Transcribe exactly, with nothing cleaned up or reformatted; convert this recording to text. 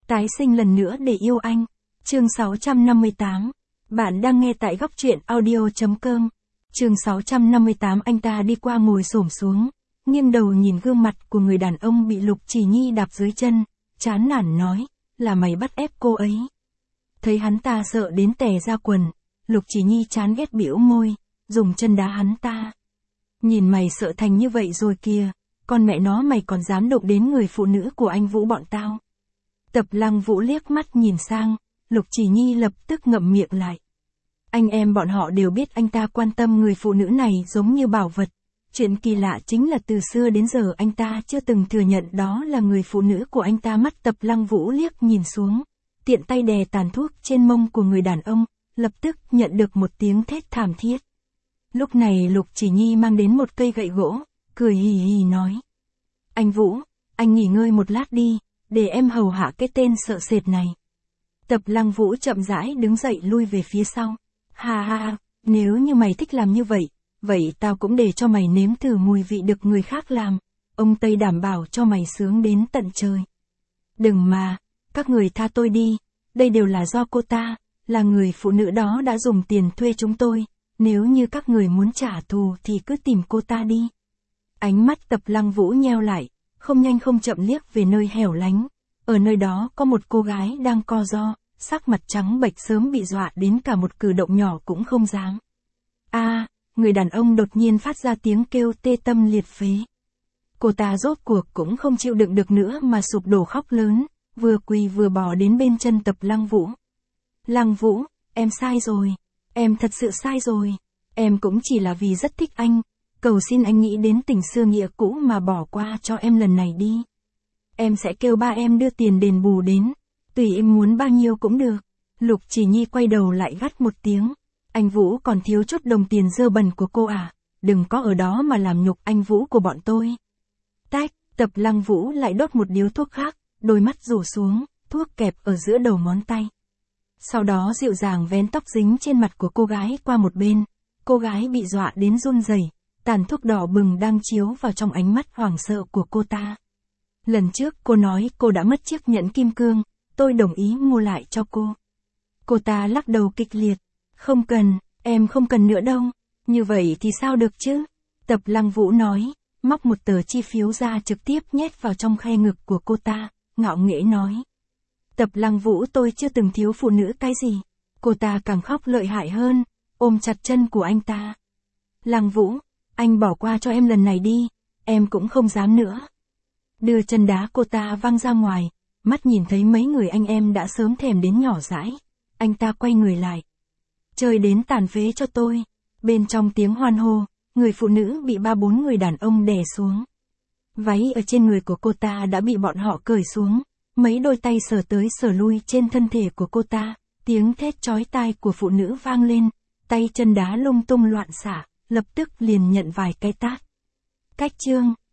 Tái sinh lần nữa để yêu anh. Chương sáu trăm năm mươi tám. Bạn đang nghe tại góc truyện audio chấm com. Chương sáu trăm năm mươi tám. Anh ta đi qua ngồi xổm xuống, nghiêng đầu nhìn gương mặt của người đàn ông bị Lục Chỉ Nhi đạp dưới chân, chán nản nói, là mày bắt ép cô ấy. Thấy hắn ta sợ đến tè ra quần, Lục Chỉ Nhi chán ghét bĩu môi, dùng chân đá hắn ta. Nhìn mày sợ thành như vậy rồi kìa, con mẹ nó mày còn dám động đến người phụ nữ của anh Vũ bọn tao. Tập Lăng Vũ liếc mắt nhìn sang, Lục Chỉ Nhi lập tức ngậm miệng lại. Anh em bọn họ đều biết anh ta quan tâm người phụ nữ này giống như bảo vật. Chuyện kỳ lạ chính là từ xưa đến giờ anh ta chưa từng thừa nhận đó là người phụ nữ của anh ta. Mắt Tập Lăng Vũ liếc nhìn xuống, tiện tay đè tàn thuốc trên mông của người đàn ông, lập tức nhận được một tiếng thét thảm thiết. Lúc này Lục Chỉ Nhi mang đến một cây gậy gỗ, cười hì hì nói. Anh Vũ, anh nghỉ ngơi một lát đi, để em hầu hạ cái tên sợ sệt này. Tập Lăng Vũ chậm rãi đứng dậy lui về phía sau. Ha ha ha, nếu như mày thích làm như vậy, vậy tao cũng để cho mày nếm thử mùi vị được người khác làm. Ông Tây đảm bảo cho mày sướng đến tận trời. Đừng mà, các người tha tôi đi, đây đều là do cô ta, là người phụ nữ đó đã dùng tiền thuê chúng tôi. Nếu như các người muốn trả thù thì cứ tìm cô ta đi. Ánh mắt Tập Lăng Vũ nheo lại, không nhanh không chậm liếc về nơi hẻo lánh. Ở nơi đó có một cô gái đang co ro, sắc mặt trắng bệch sớm bị dọa đến cả một cử động nhỏ cũng không dám. A, à, người đàn ông đột nhiên phát ra tiếng kêu tê tâm liệt phế. Cô ta rốt cuộc cũng không chịu đựng được nữa mà sụp đổ khóc lớn, vừa quỳ vừa bò đến bên chân Tập Lăng Vũ. Lăng Vũ, em sai rồi, em thật sự sai rồi, em cũng chỉ là vì rất thích anh, cầu xin anh nghĩ đến tình xưa nghĩa cũ mà bỏ qua cho em lần này đi. Em sẽ kêu ba em đưa tiền đền bù đến, tùy em muốn bao nhiêu cũng được. Lục Chỉ Nhi quay đầu lại gắt một tiếng. Anh Vũ còn thiếu chút đồng tiền dơ bẩn của cô à, đừng có ở đó mà làm nhục anh Vũ của bọn tôi. Tách, Tập Lăng Vũ lại đốt một điếu thuốc khác, đôi mắt rủ xuống, thuốc kẹp ở giữa đầu ngón tay. Sau đó dịu dàng vén tóc dính trên mặt của cô gái qua một bên, cô gái bị dọa đến run rẩy, tàn thuốc đỏ bừng đang chiếu vào trong ánh mắt hoảng sợ của cô ta. Lần trước cô nói cô đã mất chiếc nhẫn kim cương, tôi đồng ý mua lại cho cô. Cô ta lắc đầu kịch liệt. Không cần, em không cần nữa đâu. Như vậy thì sao được chứ? Tập Lăng Vũ nói, móc một tờ chi phiếu ra trực tiếp nhét vào trong khe ngực của cô ta, ngạo nghễ nói. Tập Lăng Vũ, tôi chưa từng thiếu phụ nữ cái gì. Cô ta càng khóc lợi hại hơn, ôm chặt chân của anh ta. Lăng Vũ, anh bỏ qua cho em lần này đi, em cũng không dám nữa. Đưa chân đá cô ta văng ra ngoài, mắt nhìn thấy mấy người anh em đã sớm thèm đến nhỏ dãi. Anh ta quay người lại. Chơi đến tàn phế cho tôi. Bên trong tiếng hoan hô, người phụ nữ bị ba bốn người đàn ông đè xuống. Váy ở trên người của cô ta đã bị bọn họ cởi xuống, mấy đôi tay sờ tới sờ lui trên thân thể của cô ta, tiếng thét chói tai của phụ nữ vang lên, tay chân đá lung tung loạn xạ, lập tức liền nhận vài cái tát. Cách chương